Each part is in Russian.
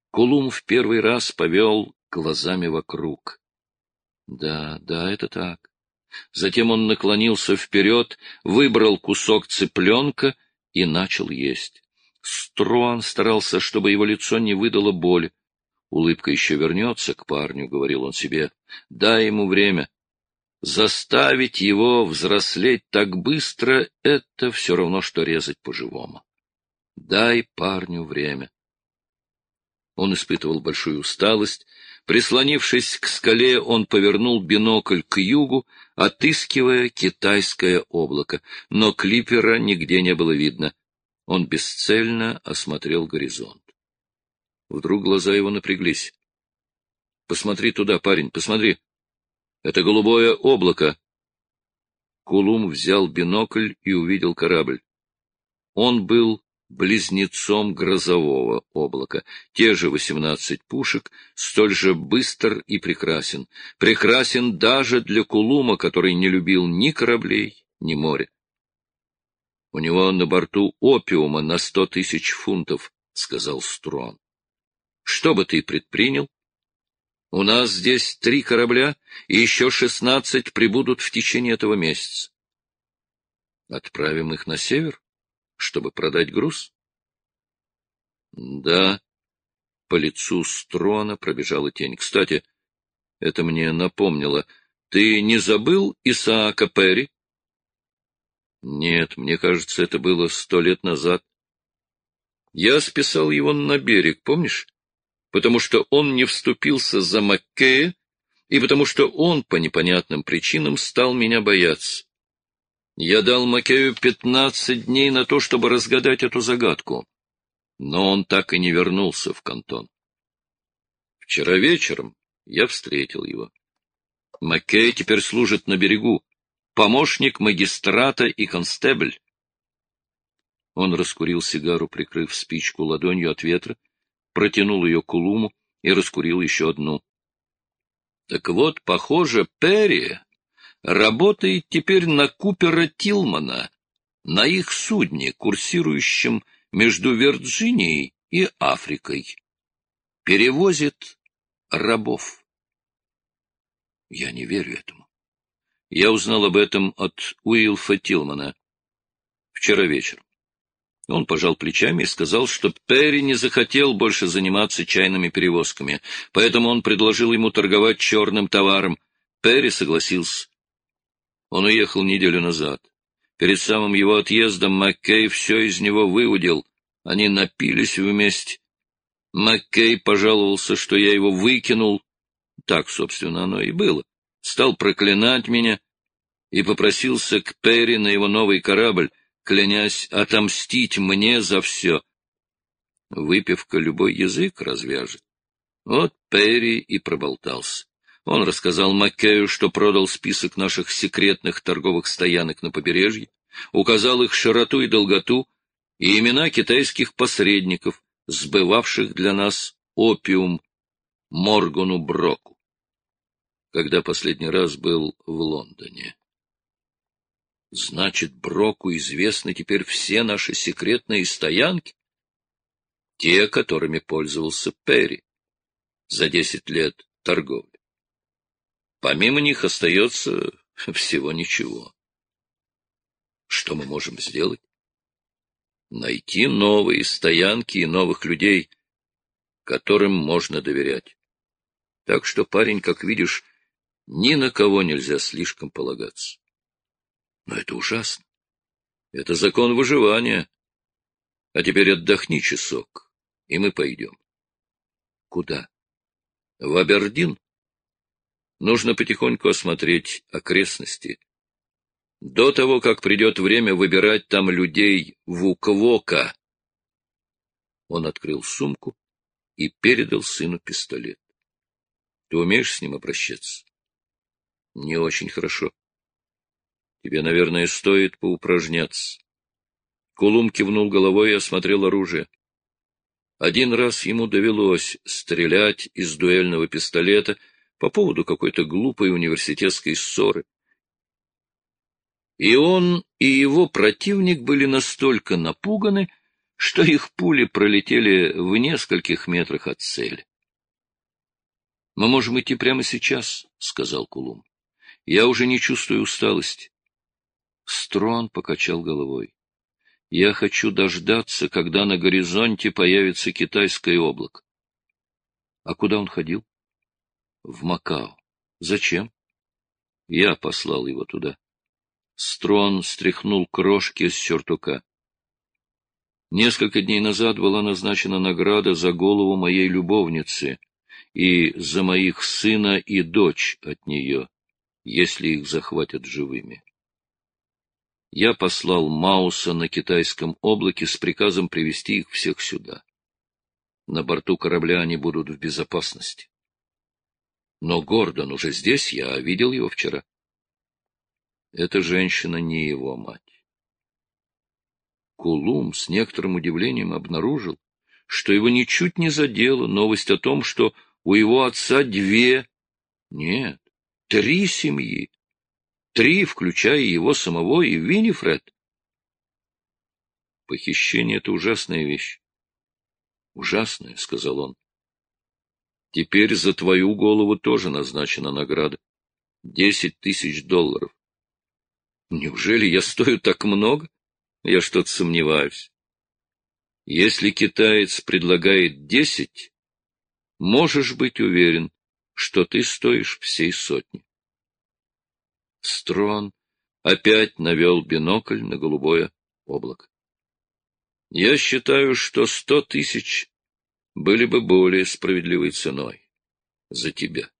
Кулум в первый раз повел глазами вокруг. Да, это так. Затем он наклонился вперед, выбрал кусок цыпленка и начал есть. Струан старался, чтобы его лицо не выдало боли. Улыбка еще вернется к парню, — говорил он себе. Дай ему время. Заставить его взрослеть так быстро — это все равно, что резать по-живому. Дай парню время. Он испытывал большую усталость. Прислонившись к скале, он повернул бинокль к югу, отыскивая китайское облако, но клипера нигде не было видно. Он бесцельно осмотрел горизонт. Вдруг глаза его напряглись. — Посмотри туда, парень, посмотри. Это голубое облако. Кулум взял бинокль и увидел корабль. Он был близнецом грозового облака. Те же 18 пушек, столь же быстр и прекрасен. Прекрасен даже для Кулума, который не любил ни кораблей, ни моря. — У него на борту опиума на 100 000 фунтов, — сказал Струан. — Что бы ты предпринял? У нас здесь 3 корабля, и еще 16 прибудут в течение этого месяца. Отправим их на север, чтобы продать груз? Да. По лицу Струана пробежала тень. Кстати, это мне напомнило. Ты не забыл Исаака Перри? Нет, мне кажется, это было 100 лет назад. Я списал его на берег, помнишь? Потому что он не вступился за Маккея, и потому что он по непонятным причинам стал меня бояться. Я дал Маккею 15 дней на то, чтобы разгадать эту загадку, но он так и не вернулся в Кантон. Вчера вечером я встретил его. Маккей теперь служит на берегу, помощник магистрата и констебль. Он раскурил сигару, прикрыв спичку ладонью от ветра, протянул ее Кулуму и раскурил еще одну. Так вот, похоже, Перри работает теперь на Купера Тилмана, на их судне, курсирующем между Вирджинией и Африкой. Перевозит рабов. Я не верю этому. Я узнал об этом от Уилфа Тилмана вчера вечером. Он пожал плечами и сказал, что Перри не захотел больше заниматься чайными перевозками, поэтому он предложил ему торговать черным товаром. Перри согласился. Он уехал неделю назад. Перед самым его отъездом Маккей все из него выудил. Они напились вместе. Маккей пожаловался, что я его выкинул. Так, собственно, оно и было. Стал проклинать меня и попросился к Перри на его новый корабль, клянясь отомстить мне за все. Выпивка любой язык развяжет. Вот Перри и проболтался. Он рассказал Маккею, что продал список наших секретных торговых стоянок на побережье, указал их широту и долготу и имена китайских посредников, сбывавших для нас опиум Моргану Броку, когда последний раз был в Лондоне. Значит, Броку известны теперь все наши секретные стоянки? Те, которыми пользовался Перри за 10 лет торговли. Помимо них остается всего ничего. Что мы можем сделать? Найти новые стоянки и новых людей, которым можно доверять. Так что, парень, как видишь, ни на кого нельзя слишком полагаться. Но это ужасно. Это закон выживания. А теперь отдохни часок, и мы пойдем. Куда? В Абердин. Нужно потихоньку осмотреть окрестности. До того, как придет время выбирать там людей в Уквока. Он открыл сумку и передал сыну пистолет. Ты умеешь с ним обращаться? Не очень хорошо. Тебе, наверное, стоит поупражняться. Кулум кивнул головой и осмотрел оружие. Один раз ему довелось стрелять из дуэльного пистолета по поводу какой-то глупой университетской ссоры. И он, и его противник были настолько напуганы, что их пули пролетели в нескольких метрах от цели. — Мы можем идти прямо сейчас, — сказал Кулум. — Я уже не чувствую усталости. Строн покачал головой. — Я хочу дождаться, когда на горизонте появится китайское облако. — А куда он ходил? — В Макао. — Зачем? — Я послал его туда. Строн стряхнул крошки с сюртука. Несколько дней назад была назначена награда за голову моей любовницы и за моих сына и дочь от нее, если их захватят живыми. Я послал Мауса на китайском облаке с приказом привести их всех сюда. На борту корабля они будут в безопасности. Но Гордон уже здесь, я видел его вчера. Эта женщина не его мать. Кулум с некоторым удивлением обнаружил, что его ничуть не задела новость о том, что у его отца нет, 3 семьи, 3, включая его самого и Виннифред. Похищение — это ужасная вещь. Ужасная, — сказал он. Теперь за твою голову тоже назначена награда. $10 000. Неужели я стою так много? Я что-то сомневаюсь. Если китаец предлагает 10, можешь быть уверен, что ты стоишь всей сотни. Строн опять навел бинокль на голубое облако. Я считаю, что 100 000 были бы более справедливой ценой за тебя.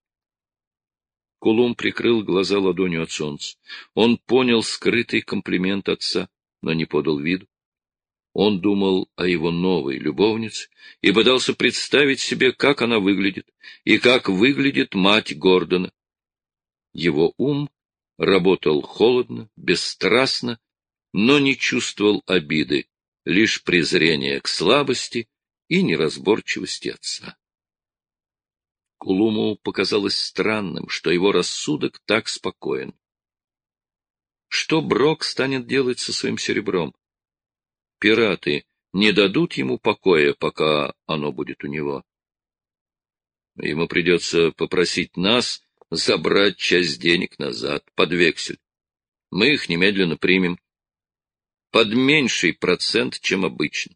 Кулум прикрыл глаза ладонью от солнца. Он понял скрытый комплимент отца, но не подал виду. Он думал о его новой любовнице и пытался представить себе, как она выглядит, и как выглядит мать Гордона. Его ум работал холодно, бесстрастно, но не чувствовал обиды, лишь презрение к слабости и неразборчивости отца. Кулуму показалось странным, что его рассудок так спокоен. Что Брок станет делать со своим серебром? Пираты не дадут ему покоя, пока оно будет у него. Ему придется попросить нас забрать часть денег назад, под вексель. Мы их немедленно примем. Под меньший процент, чем обычно.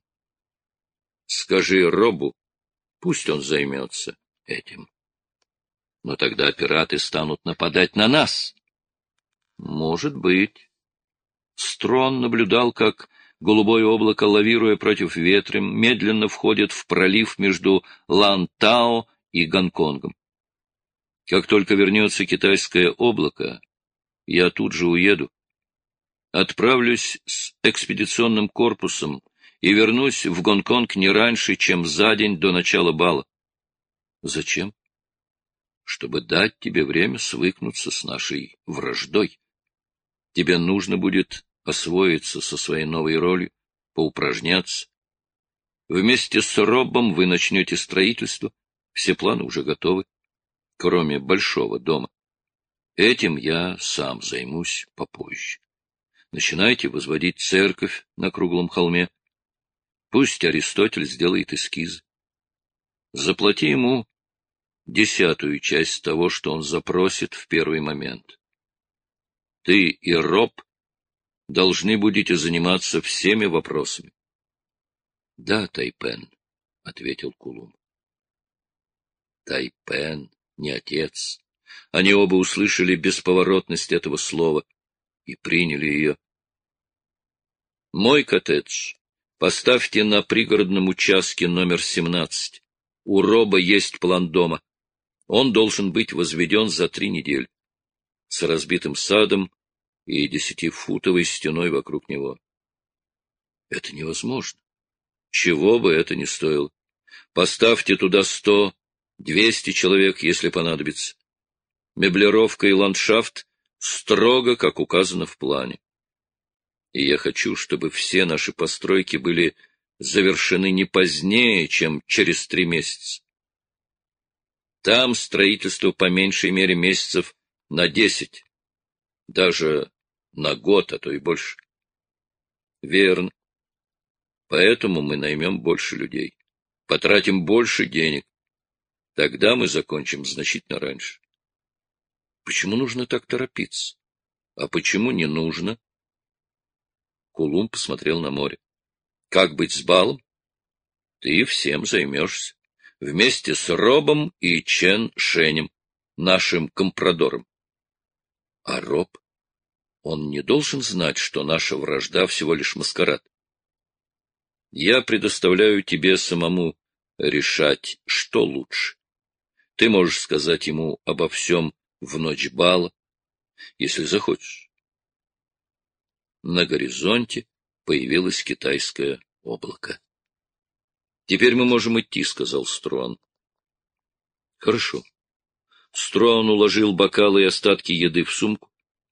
Скажи Робу, пусть он займется этим. Но тогда пираты станут нападать на нас. Может быть. Строн наблюдал, как голубое облако, лавируя против ветра, медленно входит в пролив между Лантао и Гонконгом. Как только вернется китайское облако, я тут же уеду. Отправлюсь с экспедиционным корпусом и вернусь в Гонконг не раньше, чем за день до начала бала. Зачем? Чтобы дать тебе время свыкнуться с нашей враждой. Тебе нужно будет освоиться со своей новой ролью, поупражняться. Вместе с Робом вы начнете строительство, все планы уже готовы, кроме большого дома. Этим я сам займусь попозже. Начинайте возводить церковь на круглом холме. Пусть Аристотель сделает эскизы. Заплати ему 10-ю часть того, что он запросит в первый момент. Ты и Роб должны будете заниматься всеми вопросами. — Да, Тайпен, — ответил Кулум. Тайпен, не отец. Они оба услышали бесповоротность этого слова и приняли ее. Мой коттедж поставьте на пригородном участке номер 17. У Роба есть план дома. Он должен быть возведен за 3 недели, с разбитым садом и 10-футовой стеной вокруг него. Это невозможно. Чего бы это ни стоило. Поставьте туда 100, 200 человек, если понадобится. Меблировка и ландшафт строго, как указано в плане. И я хочу, чтобы все наши постройки были завершены не позднее, чем через 3 месяца. Там строительство по меньшей мере месяцев на 10, даже на год, а то и больше. Верно. Поэтому мы наймем больше людей, потратим больше денег. Тогда мы закончим значительно раньше. Почему нужно так торопиться? А почему не нужно? Кулум посмотрел на море. Как быть с балом? Ты всем займешься. Вместе с Робом и Чен Шенем, нашим компрадором. А Роб? Он не должен знать, что наша вражда всего лишь маскарад. Я предоставляю тебе самому решать, что лучше. Ты можешь сказать ему обо всем в ночь бала, если захочешь. На горизонте появилось китайское облако. — Теперь мы можем идти, — сказал Струан. — Хорошо. Струан уложил бокалы и остатки еды в сумку.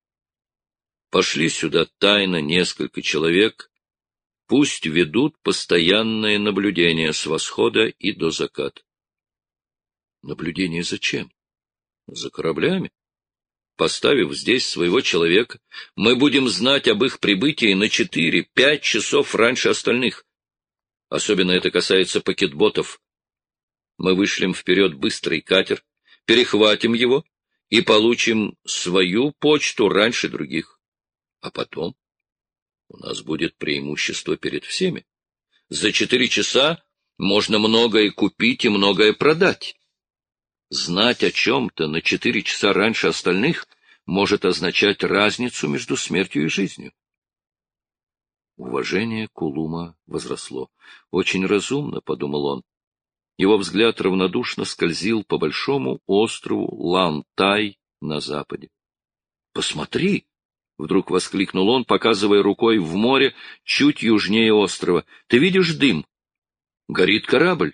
Пошли сюда тайно несколько человек, пусть ведут постоянное наблюдение с восхода и до заката. Наблюдение зачем? За кораблями. Поставив здесь своего человека, мы будем знать об их прибытии на 4-5 часов раньше остальных. Особенно это касается пакетботов. Мы вышлем вперед быстрый катер, перехватим его и получим свою почту раньше других. А потом у нас будет преимущество перед всеми. За 4 часа можно многое купить и многое продать. Знать о чем-то на 4 часа раньше остальных может означать разницу между смертью и жизнью. Уважение Кулума возросло. Очень разумно, — подумал он. Его взгляд равнодушно скользил по большому острову Лан-Тай на западе. — Посмотри! — вдруг воскликнул он, показывая рукой в море чуть южнее острова. — Ты видишь дым? Горит корабль.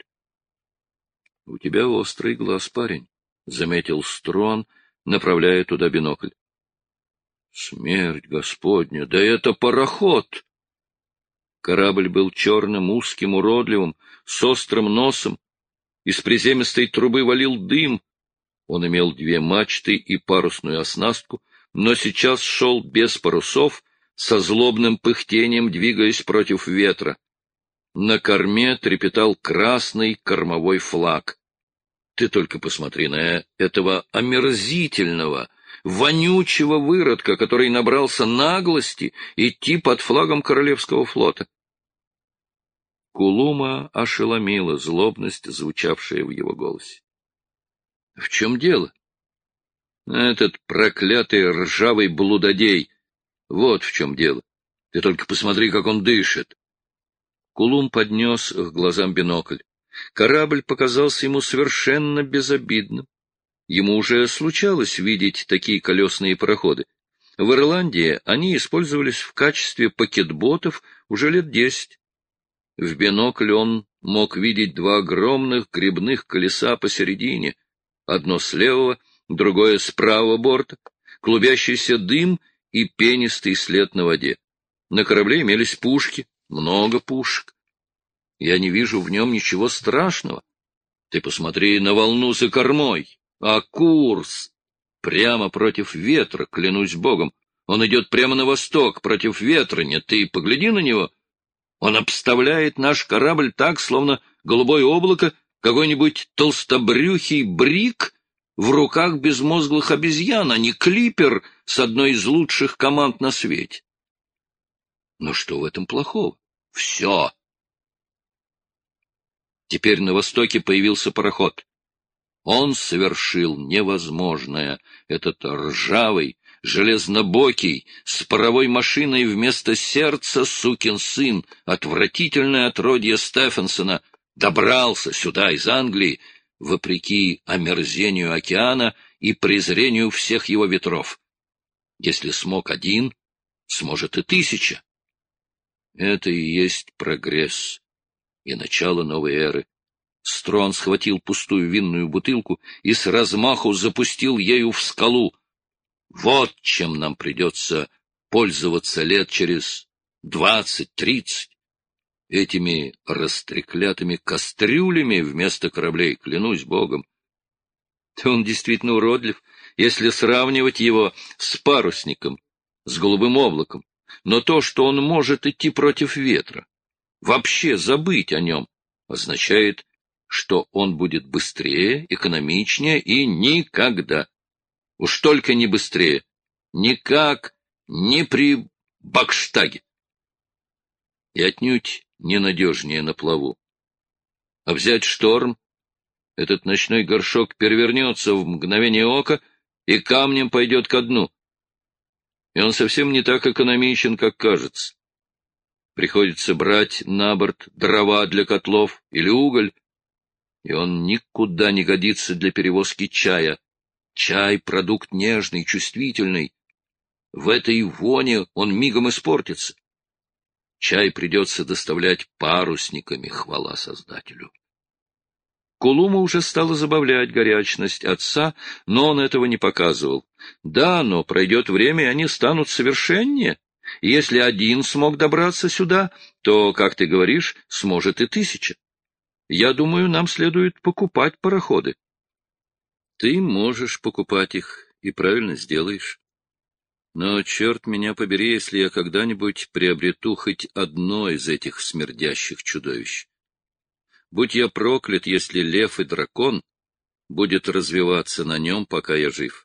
— У тебя острый глаз, парень, — заметил Струан, направляя туда бинокль. — Смерть Господня! Да это пароход! Корабль был черным, узким, уродливым, с острым носом. Из приземистой трубы валил дым. Он имел 2 мачты и парусную оснастку, но сейчас шел без парусов, со злобным пыхтением двигаясь против ветра. На корме трепетал красный кормовой флаг. Ты только посмотри на этого омерзительного, вонючего выродка, который набрался наглости идти под флагом Королевского флота. Кулума ошеломила злобность, звучавшая в его голосе. — В чем дело? — Этот проклятый ржавый блудодей. Вот в чем дело. Ты только посмотри, как он дышит. Кулум поднес к глазам бинокль. Корабль показался ему совершенно безобидным. Ему уже случалось видеть такие колесные пароходы. В Ирландии они использовались в качестве пакетботов уже лет 10. В бинокль он мог видеть 2 огромных гребных колеса посередине, одно с левого, другое с правого борта, клубящийся дым и пенистый след на воде. На корабле имелись пушки, много пушек. Я не вижу в нем ничего страшного. Ты посмотри на волну за кормой, а курс прямо против ветра, клянусь Богом. Он идет прямо на восток, против ветра. Ты погляди на него. Он обставляет наш корабль так, словно голубое облако, какой-нибудь толстобрюхий брик в руках безмозглых обезьян, а не клипер с одной из лучших команд на свете. Но что в этом плохого? Все. Теперь на востоке появился пароход. Он совершил невозможное. Этот ржавый, железнобокий, с паровой машиной вместо сердца сукин сын, отвратительное отродье Стефенсона, добрался сюда из Англии, вопреки омерзению океана и презрению всех его ветров. Если смог 1, сможет и 1000. Это и есть прогресс и начало новой эры. Струан схватил пустую винную бутылку и с размаху запустил ею в скалу. Вот чем нам придется пользоваться лет через 20-30. Этими растреклятыми кастрюлями вместо кораблей, клянусь Богом. Он действительно уродлив, если сравнивать его с парусником, с голубым облаком. Но то, что он может идти против ветра, Вообще забыть о нем означает, что он будет быстрее, экономичнее и никогда, уж только не быстрее, никак не при Бакштаге и отнюдь ненадежнее на плаву. А взять шторм, этот ночной горшок перевернется в мгновение ока и камнем пойдет ко дну. И он совсем не так экономичен, как кажется. Приходится брать на борт дрова для котлов или уголь, и он никуда не годится для перевозки чая. Чай — продукт нежный, чувствительный. В этой воне он мигом испортится. Чай придется доставлять парусниками, хвала Создателю. Кулума уже стала забавлять горячность отца, но он этого не показывал. Да, но пройдет время, и они станут совершеннее. И если один смог добраться сюда, то, как ты говоришь, сможет и 1000. Я думаю, нам следует покупать пароходы. Ты можешь покупать их, и правильно сделаешь. Но, черт меня побери, если я когда-нибудь приобрету хоть одно из этих смердящих чудовищ. Будь я проклят, если лев и дракон будет развиваться на нем, пока я жив.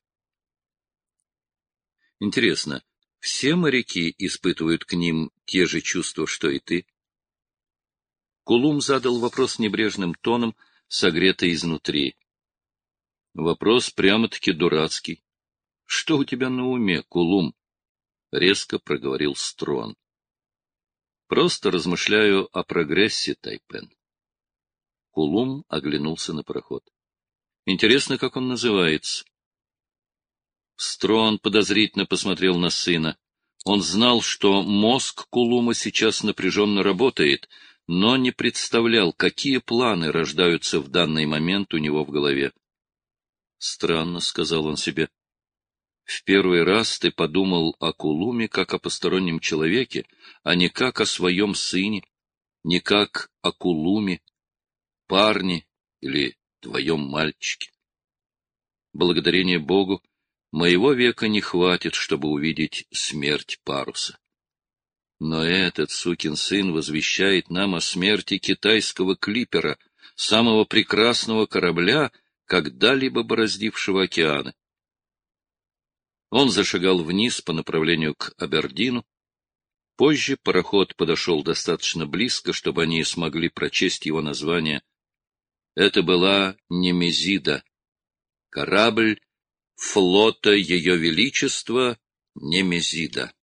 Интересно, все моряки испытывают к ним те же чувства, что и ты? Кулум задал вопрос небрежным тоном, согретый изнутри. Вопрос прямо-таки дурацкий. — Что у тебя на уме, Кулум? — резко проговорил Строн. — Просто размышляю о прогрессе, Тайпен. Кулум оглянулся на пароход. — Интересно, как он называется? Строн подозрительно посмотрел на сына. Он знал, что мозг Кулума сейчас напряженно работает, но не представлял, какие планы рождаются в данный момент у него в голове. «Странно», — сказал он себе. «В первый раз ты подумал о Кулуме как о постороннем человеке, а не как о своем сыне, не как о Кулуме, парне или твоем мальчике. Благодарение Богу, моего века не хватит, чтобы увидеть смерть паруса. Но этот сукин сын возвещает нам о смерти китайского клипера, самого прекрасного корабля, когда-либо бороздившего океаны. Он зашагал вниз по направлению к Абердину. Позже пароход подошел достаточно близко, чтобы они смогли прочесть его название. Это была Немезида, корабль флота Ее Величества Немезида.